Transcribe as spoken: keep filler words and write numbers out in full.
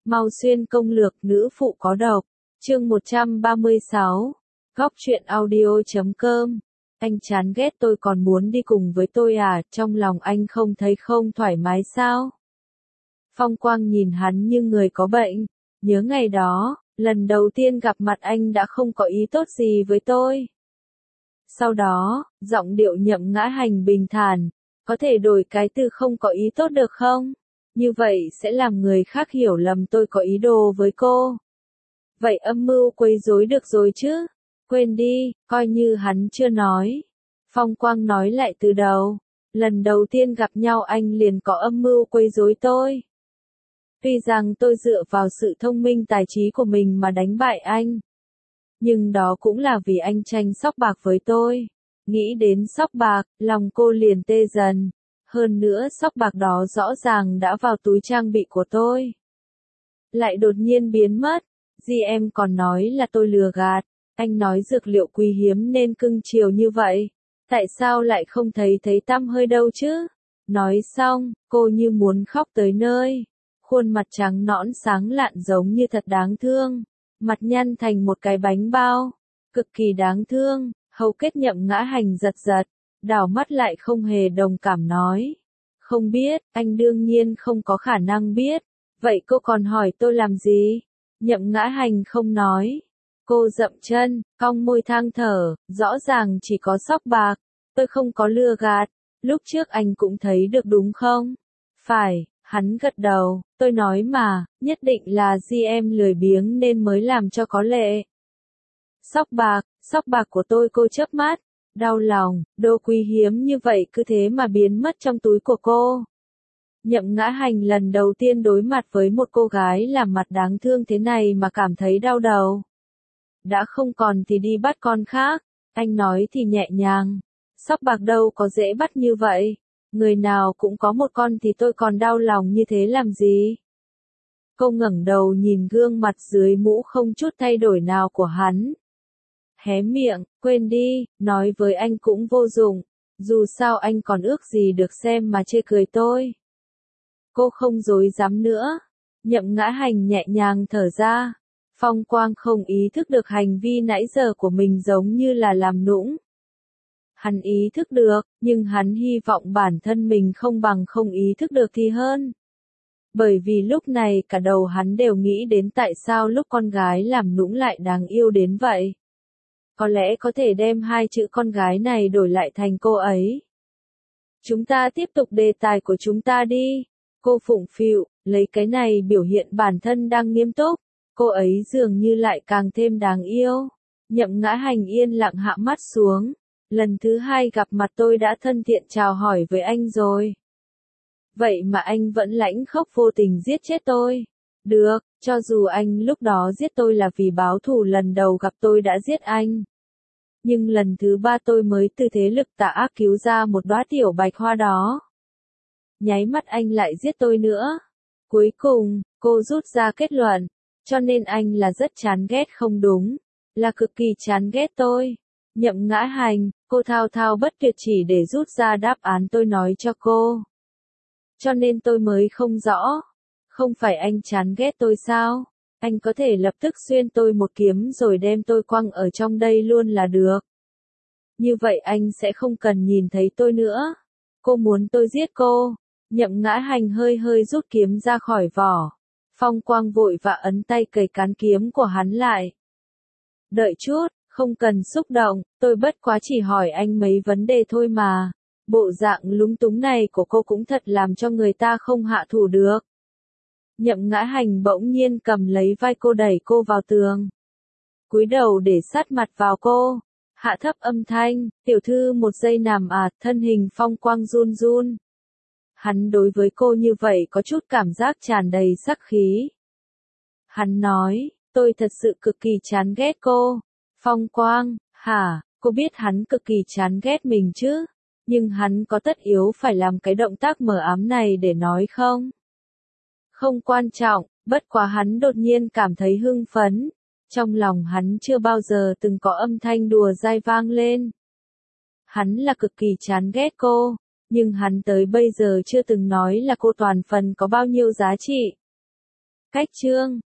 Mau xuyên công lược nữ phụ có độc. Chương một trăm ba mươi sáu. Góc truyện audio chấm com. Anh chán ghét tôi còn muốn đi cùng với tôi à, trong lòng anh không thấy không thoải mái sao? Phong Quang nhìn hắn như người có bệnh, nhớ ngày đó, lần đầu tiên gặp mặt anh đã không có ý tốt gì với tôi. Sau đó, giọng điệu Nhậm Ngã Hành bình thản, có thể đổi cái từ không có ý tốt được không? Như vậy sẽ làm người khác hiểu lầm tôi có ý đồ với cô. Vậy âm mưu quấy rối được rồi chứ? Quên đi, coi như hắn chưa nói. Phong Quang nói lại từ đầu. Lần đầu tiên gặp nhau anh liền có âm mưu quấy rối tôi. Tuy rằng tôi dựa vào sự thông minh tài trí của mình mà đánh bại anh. Nhưng đó cũng là vì anh tranh sóc bạc với tôi. Nghĩ đến sóc bạc, lòng cô liền tê dần. Hơn nữa sóc bạc đó rõ ràng đã vào túi trang bị của tôi. Lại đột nhiên biến mất. Dì em còn nói là tôi lừa gạt. Anh nói dược liệu quý hiếm nên cưng chiều như vậy. Tại sao lại không thấy thấy tăm hơi đâu chứ? Nói xong, cô như muốn khóc tới nơi. Khuôn mặt trắng nõn sáng lạn giống như thật đáng thương. Mặt nhăn thành một cái bánh bao. Cực kỳ đáng thương. Hầu kết Nhậm Ngã Hành giật giật. Đảo mắt lại không hề đồng cảm nói. Không biết, anh đương nhiên không có khả năng biết. Vậy cô còn hỏi tôi làm gì? Nhậm Ngã Hành không nói. Cô dậm chân, cong môi than thở, rõ ràng chỉ có sóc bạc. Tôi không có lừa gạt. Lúc trước anh cũng thấy được đúng không? Phải, hắn gật đầu. Tôi nói mà, nhất định là di em lười biếng nên mới làm cho có lệ. Sóc bạc, sóc bạc của tôi cô chớp mắt. Đau lòng, đồ quý hiếm như vậy cứ thế mà biến mất trong túi của cô. Nhậm Ngã Hành lần đầu tiên đối mặt với một cô gái làm mặt đáng thương thế này mà cảm thấy đau đầu. Đã không còn thì đi bắt con khác, anh nói thì nhẹ nhàng. Sóc bạc đâu có dễ bắt như vậy. Người nào cũng có một con thì tôi còn đau lòng như thế làm gì? Cô ngẩng đầu nhìn gương mặt dưới mũ không chút thay đổi nào của hắn. Hé miệng, quên đi, nói với anh cũng vô dụng. Dù sao anh còn ước gì được xem mà chê cười tôi. Cô không dối dám nữa. Nhậm Ngã Hành nhẹ nhàng thở ra. Phong Quang không ý thức được hành vi nãy giờ của mình giống như là làm nũng. Hắn ý thức được, nhưng hắn hy vọng bản thân mình không bằng không ý thức được thì hơn. Bởi vì lúc này cả đầu hắn đều nghĩ đến tại sao lúc con gái làm nũng lại đáng yêu đến vậy. Có lẽ có thể đem hai chữ con gái này đổi lại thành cô ấy. Chúng ta tiếp tục đề tài của chúng ta đi. Cô phụng phịu, lấy cái này biểu hiện bản thân đang nghiêm túc. Cô ấy dường như lại càng thêm đáng yêu. Nhậm Ngã Hành yên lặng hạ mắt xuống. Lần thứ hai gặp mặt tôi đã thân thiện chào hỏi với anh rồi. Vậy mà anh vẫn lãnh khốc vô tình giết chết tôi. Được, cho dù anh lúc đó giết tôi là vì báo thù lần đầu gặp tôi đã giết anh. Nhưng lần thứ ba tôi mới từ thế lực tà ác cứu ra một đóa tiểu bạch hoa đó. Nháy mắt anh lại giết tôi nữa. Cuối cùng, cô rút ra kết luận. Cho nên anh là rất chán ghét không đúng. Là cực kỳ chán ghét tôi. Nhậm Ngã Hành, cô thao thao bất tuyệt chỉ để rút ra đáp án tôi nói cho cô. Cho nên tôi mới không rõ. Không phải anh chán ghét tôi sao? Anh có thể lập tức xuyên tôi một kiếm rồi đem tôi quăng ở trong đây luôn là được. Như vậy anh sẽ không cần nhìn thấy tôi nữa. Cô muốn tôi giết cô. Nhậm Ngã Hành hơi hơi rút kiếm ra khỏi vỏ. Phong Quang vội vã ấn tay cầy cán kiếm của hắn lại. Đợi chút, không cần xúc động, tôi bất quá chỉ hỏi anh mấy vấn đề thôi mà. Bộ dạng lúng túng này của cô cũng thật làm cho người ta không hạ thủ được. Nhậm Ngã Hành bỗng nhiên cầm lấy vai cô đẩy cô vào tường. Cúi đầu để sát mặt vào cô. Hạ thấp âm thanh, tiểu thư một giây nằm à, thân hình Phong Quang run run. Hắn đối với cô như vậy có chút cảm giác tràn đầy sắc khí. Hắn nói, tôi thật sự cực kỳ chán ghét cô. Phong Quang, hả, cô biết hắn cực kỳ chán ghét mình chứ? Nhưng hắn có tất yếu phải làm cái động tác mờ ám này để nói không? Không quan trọng, bất quá hắn đột nhiên cảm thấy hưng phấn. Trong lòng hắn chưa bao giờ từng có âm thanh đùa dai vang lên. Hắn là cực kỳ chán ghét cô, nhưng hắn tới bây giờ chưa từng nói là cô toàn phần có bao nhiêu giá trị. Khách chương